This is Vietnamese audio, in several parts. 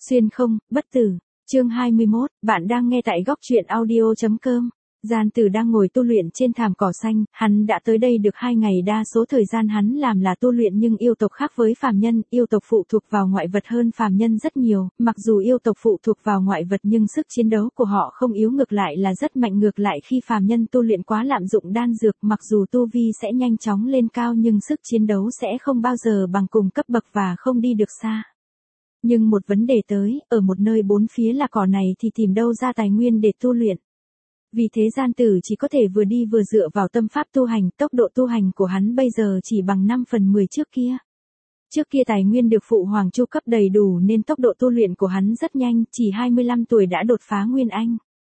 Xuyên không, bất tử. Chương 21, bạn đang nghe tại góc truyện audio.com. Gian Tử đang ngồi tu luyện trên thảm cỏ xanh, hắn đã tới đây được 2 ngày, đa số thời gian hắn làm là tu luyện, nhưng yêu tộc khác với phàm nhân, yêu tộc phụ thuộc vào ngoại vật hơn phàm nhân rất nhiều, mặc dù yêu tộc phụ thuộc vào ngoại vật nhưng sức chiến đấu của họ không yếu, ngược lại là rất mạnh. Ngược lại khi phàm nhân tu luyện quá lạm dụng đan dược, mặc dù tu vi sẽ nhanh chóng lên cao nhưng sức chiến đấu sẽ không bao giờ bằng cùng cấp bậc và không đi được xa. Nhưng một vấn đề tới, ở một nơi bốn phía là cỏ này thì tìm đâu ra tài nguyên để tu luyện. Vì thế Gian Tử chỉ có thể vừa đi vừa dựa vào tâm pháp tu hành, tốc độ tu hành của hắn bây giờ chỉ bằng 5/10 trước kia. Trước kia tài nguyên được Phụ Hoàng chu cấp đầy đủ nên tốc độ tu luyện của hắn rất nhanh, chỉ 25 tuổi đã đột phá Nguyên Anh.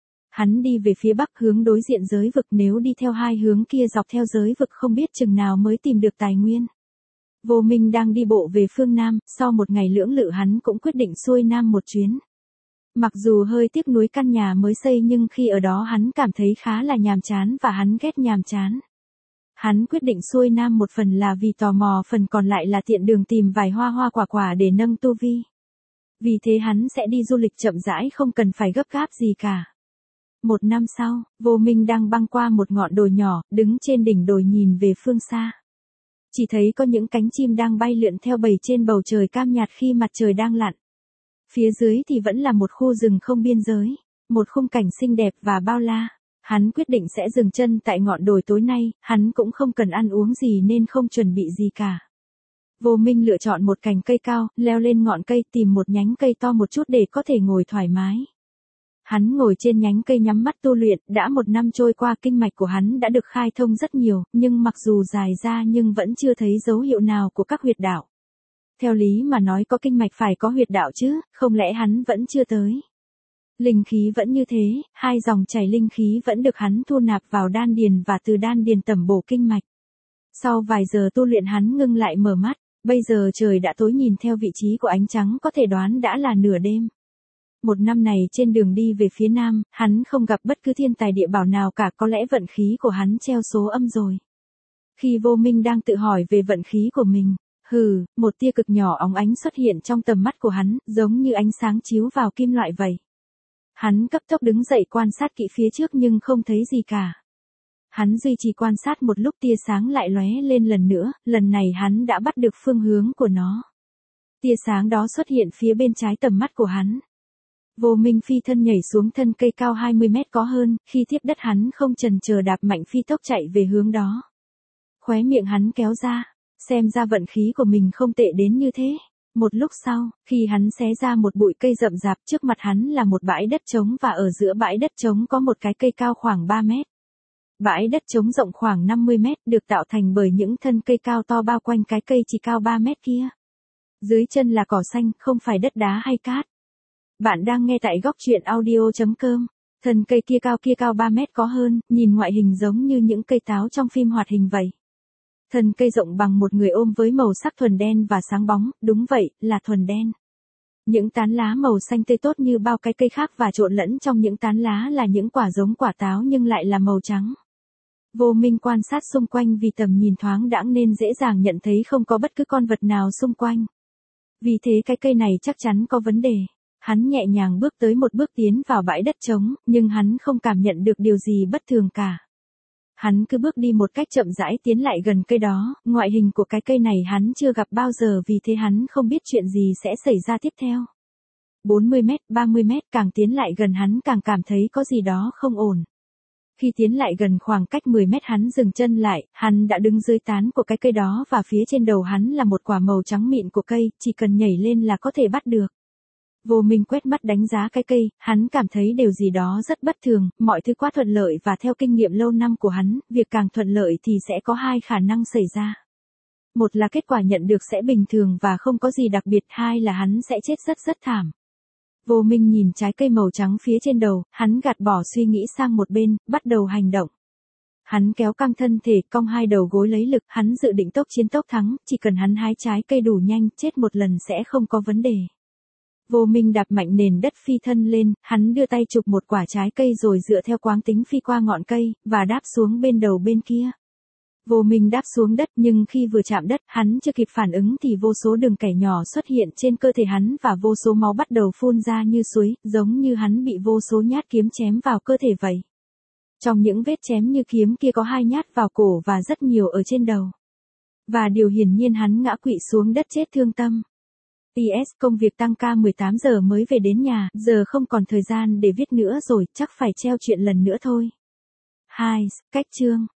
Hắn đi về phía bắc hướng đối diện giới vực, nếu đi theo hai hướng kia dọc theo giới vực không biết chừng nào mới tìm được tài nguyên. Vô Minh đang đi bộ về phương Nam, sau một ngày lưỡng lự hắn cũng quyết định xuôi Nam một chuyến. Mặc dù hơi tiếc nuối căn nhà mới xây nhưng khi ở đó hắn cảm thấy khá là nhàm chán và hắn ghét nhàm chán. Hắn quyết định xuôi Nam một phần là vì tò mò, phần còn lại là tiện đường tìm vài hoa quả để nâng tu vi. Vì thế hắn sẽ đi du lịch chậm rãi, không cần phải gấp gáp gì cả. Một năm sau, Vô Minh đang băng qua một ngọn đồi nhỏ, đứng trên đỉnh đồi nhìn về phương xa. Chỉ thấy có những cánh chim đang bay lượn theo bầy trên bầu trời cam nhạt khi mặt trời đang lặn. Phía dưới thì vẫn là một khu rừng không biên giới, một khung cảnh xinh đẹp và bao la. Hắn quyết định sẽ dừng chân tại ngọn đồi. Tối nay, hắn cũng không cần ăn uống gì nên không chuẩn bị gì cả. Vô Minh lựa chọn một cành cây cao, leo lên ngọn cây, tìm một nhánh cây to một chút để có thể ngồi thoải mái. Hắn ngồi trên nhánh cây nhắm mắt tu luyện, đã 1 năm trôi qua, kinh mạch của hắn đã được khai thông rất nhiều, nhưng mặc dù dài ra nhưng vẫn chưa thấy dấu hiệu nào của các huyệt đạo. Theo lý mà nói có kinh mạch phải có huyệt đạo chứ, không lẽ hắn vẫn chưa tới. Linh khí vẫn như thế, 2 dòng chảy linh khí vẫn được hắn thu nạp vào đan điền và từ đan điền tẩm bổ kinh mạch. Sau vài giờ tu luyện hắn ngưng lại mở mắt, bây giờ trời đã tối, nhìn theo vị trí của ánh trắng có thể đoán đã là nửa đêm. 1 năm này trên đường đi về phía Nam, hắn không gặp bất cứ thiên tài địa bảo nào cả, có lẽ vận khí của hắn treo số âm rồi. Khi Vô Minh đang tự hỏi về vận khí của mình, một tia cực nhỏ óng ánh xuất hiện trong tầm mắt của hắn, giống như ánh sáng chiếu vào kim loại vậy. Hắn cấp tốc đứng dậy quan sát kỹ phía trước nhưng không thấy gì cả. Hắn duy trì quan sát một lúc, tia sáng lại lóe lên lần nữa, lần này hắn đã bắt được phương hướng của nó. Tia sáng đó xuất hiện phía bên trái tầm mắt của hắn. Vô Minh phi thân nhảy xuống thân cây cao 20 mét có hơn, khi tiếp đất hắn không chần chờ đạp mạnh phi tốc chạy về hướng đó. Khóe miệng hắn kéo ra, xem ra vận khí của mình không tệ đến như thế. Một lúc sau, khi hắn xé ra một bụi cây rậm rạp, trước mặt hắn là một bãi đất trống và ở giữa bãi đất trống có một cái cây cao khoảng 3 mét. Bãi đất trống rộng khoảng 50 mét, được tạo thành bởi những thân cây cao to bao quanh cái cây chỉ cao 3 mét kia. Dưới chân là cỏ xanh, không phải đất đá hay cát. Bạn đang nghe tại góc truyện audio.com. Thân cây kia cao 3 mét có hơn, nhìn ngoại hình giống như những cây táo trong phim hoạt hình vậy. Thân cây rộng bằng một người ôm với màu sắc thuần đen và sáng bóng, đúng vậy, là thuần đen. Những tán lá màu xanh tươi tốt như bao cái cây khác và trộn lẫn trong những tán lá là những quả giống quả táo nhưng lại là màu trắng. Vô Minh quan sát xung quanh vì tầm nhìn thoáng đãng nên dễ dàng nhận thấy không có bất cứ con vật nào xung quanh. Vì thế cái cây này chắc chắn có vấn đề. Hắn nhẹ nhàng bước tới một bước tiến vào bãi đất trống, nhưng hắn không cảm nhận được điều gì bất thường cả. Hắn cứ bước đi một cách chậm rãi tiến lại gần cây đó, ngoại hình của cái cây này hắn chưa gặp bao giờ, vì thế hắn không biết chuyện gì sẽ xảy ra tiếp theo. 40 mét, 30 mét, càng tiến lại gần hắn càng cảm thấy có gì đó không ổn. Khi tiến lại gần khoảng cách 10 mét hắn dừng chân lại, hắn đã đứng dưới tán của cái cây đó và phía trên đầu hắn là một quả màu trắng mịn của cây, chỉ cần nhảy lên là có thể bắt được. Vô Minh quét mắt đánh giá cái cây, hắn cảm thấy điều gì đó rất bất thường, mọi thứ quá thuận lợi và theo kinh nghiệm lâu năm của hắn, việc càng thuận lợi thì sẽ có 2 khả năng xảy ra. Một là kết quả nhận được sẽ bình thường và không có gì đặc biệt, 2 là hắn sẽ chết rất thảm. Vô Minh nhìn trái cây màu trắng phía trên đầu, hắn gạt bỏ suy nghĩ sang một bên, bắt đầu hành động. Hắn kéo căng thân thể, cong 2 đầu gối lấy lực, hắn dự định tốc chiến tốc thắng, chỉ cần hắn hái trái cây đủ nhanh, chết một lần sẽ không có vấn đề. Vô Minh đạp mạnh nền đất phi thân lên, hắn đưa tay chụp một quả trái cây rồi dựa theo quáng tính phi qua ngọn cây, và đáp xuống bên đầu bên kia. Vô Minh đáp xuống đất nhưng khi vừa chạm đất, hắn chưa kịp phản ứng thì vô số đường kẻ nhỏ xuất hiện trên cơ thể hắn và vô số máu bắt đầu phun ra như suối, giống như hắn bị vô số nhát kiếm chém vào cơ thể vậy. Trong những vết chém như kiếm kia có 2 nhát vào cổ và rất nhiều ở trên đầu. Và điều hiển nhiên hắn ngã quỵ xuống đất chết thương tâm. PS công việc tăng ca 18 giờ mới về đến nhà, giờ không còn thời gian để viết nữa rồi, chắc phải treo chuyện lần nữa thôi. 2. Cách chương